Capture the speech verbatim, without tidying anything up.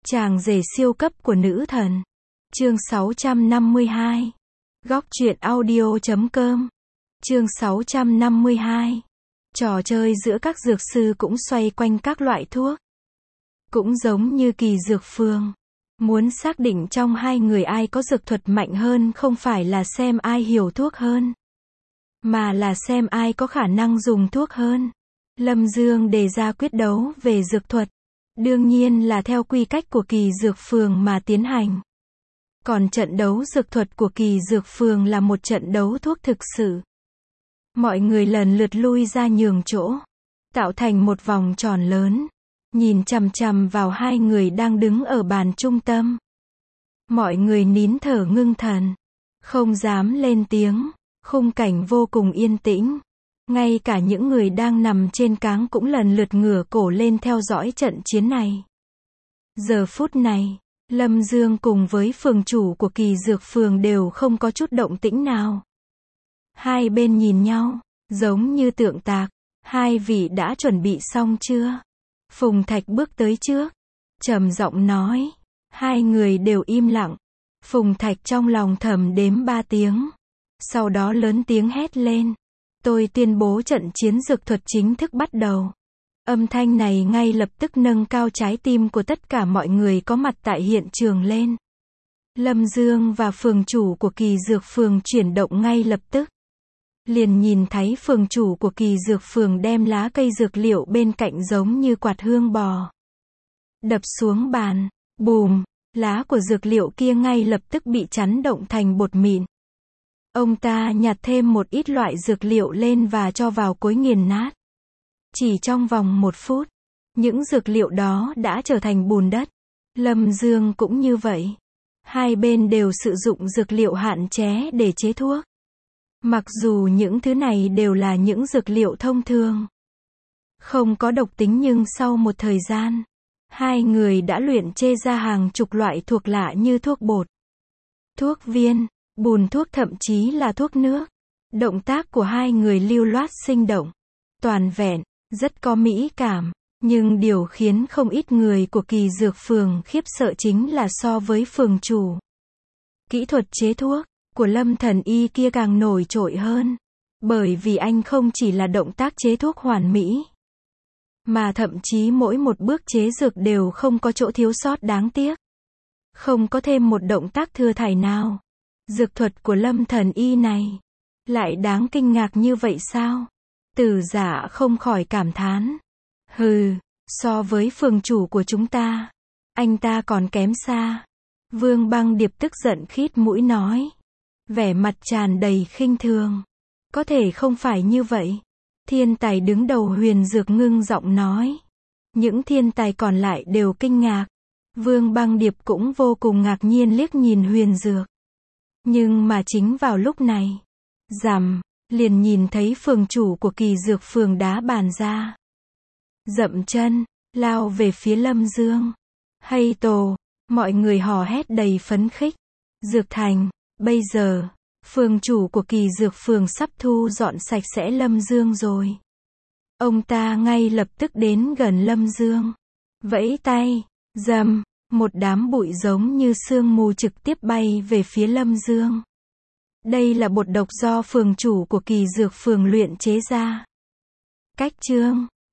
Chàng rể siêu cấp của nữ thần. Chương sáu trăm năm mươi hai. Góc truyện audio chấm com. Chương sáu trăm năm mươi hai. Trò chơi giữa các dược sư cũng xoay quanh các loại thuốc. Cũng giống như kỳ dược phường. Muốn xác định trong hai người ai có dược thuật mạnh hơn không phải là xem ai hiểu thuốc hơn, mà là xem ai có khả năng dùng thuốc hơn. Lâm Dương đề ra quyết đấu về dược thuật. Đương nhiên là theo quy cách của kỳ dược phường mà tiến hành. Còn trận đấu dược thuật của kỳ dược phường là một trận đấu thuốc thực sự. Mọi người lần lượt lui ra nhường chỗ, tạo thành một vòng tròn lớn, nhìn chằm chằm vào hai người đang đứng ở bàn trung tâm. Mọi người nín thở ngưng thần, không dám lên tiếng, khung cảnh vô cùng yên tĩnh. Ngay cả những người đang nằm trên cáng cũng lần lượt ngửa cổ lên theo dõi trận chiến này. Giờ phút này, Lâm Dương cùng với phường chủ của kỳ dược phường đều không có chút động tĩnh nào. Hai bên nhìn nhau, giống như tượng tạc. Hai vị đã chuẩn bị xong chưa? Phùng Thạch bước tới trước, trầm giọng nói. Hai người đều im lặng. Phùng Thạch trong lòng thầm đếm ba tiếng. Sau đó lớn tiếng hét lên. Tôi tuyên bố trận chiến dược thuật chính thức bắt đầu. Âm thanh này ngay lập tức nâng cao trái tim của tất cả mọi người có mặt tại hiện trường lên. Lâm Dương và phường chủ của kỳ dược phường chuyển động ngay lập tức. Liền nhìn thấy phường chủ của kỳ dược phường đem lá cây dược liệu bên cạnh giống như quạt hương bò đập xuống bàn. Bùm, lá của dược liệu kia ngay lập tức bị chấn động thành bột mịn. Ông ta nhặt thêm một ít loại dược liệu lên và cho vào cối nghiền nát. Chỉ trong vòng một phút, những dược liệu đó đã trở thành bùn đất. Lâm Dương cũng như vậy. Hai bên đều sử dụng dược liệu hạn chế để chế thuốc. Mặc dù những thứ này đều là những dược liệu thông thường, không có độc tính, nhưng sau một thời gian, hai người đã luyện chế ra hàng chục loại thuộc lạ như thuốc bột, thuốc viên, bùn thuốc, thậm chí là thuốc nước. Động tác của hai người lưu loát sinh động, toàn vẹn, rất có mỹ cảm. Nhưng điều khiến không ít người của kỳ dược phường khiếp sợ chính là so với phường chủ, kỹ thuật chế thuốc của Lâm Thần Y kia càng nổi trội hơn. Bởi vì anh không chỉ là động tác chế thuốc hoàn mỹ, mà thậm chí mỗi một bước chế dược đều không có chỗ thiếu sót đáng tiếc. Không có thêm một động tác thừa thải nào. Dược thuật của Lâm Thần Y này lại đáng kinh ngạc như vậy sao? Tử Giả không khỏi cảm thán. Hừ, so với phường chủ của chúng ta, anh ta còn kém xa. Vương Băng Điệp tức giận khít mũi nói, vẻ mặt tràn đầy khinh thường. Có thể không phải như vậy. Thiên tài đứng đầu Huyền Dược ngưng giọng nói. Những thiên tài còn lại đều kinh ngạc. Vương Băng Điệp cũng vô cùng ngạc nhiên liếc nhìn Huyền Dược. Nhưng mà chính vào lúc này, rầm, liền nhìn thấy phường chủ của kỳ dược phường đá bàn ra, dậm chân, lao về phía Lâm Dương. Hay tổ, mọi người hò hét đầy phấn khích. Dược thành, bây giờ, phường chủ của kỳ dược phường sắp thu dọn sạch sẽ Lâm Dương rồi. Ông ta ngay lập tức đến gần Lâm Dương, vẫy tay, rầm, một đám bụi giống như sương mù trực tiếp bay về phía Lâm Dương. Đây là bột độc do phường chủ của kỳ dược phường luyện chế ra. Cách chương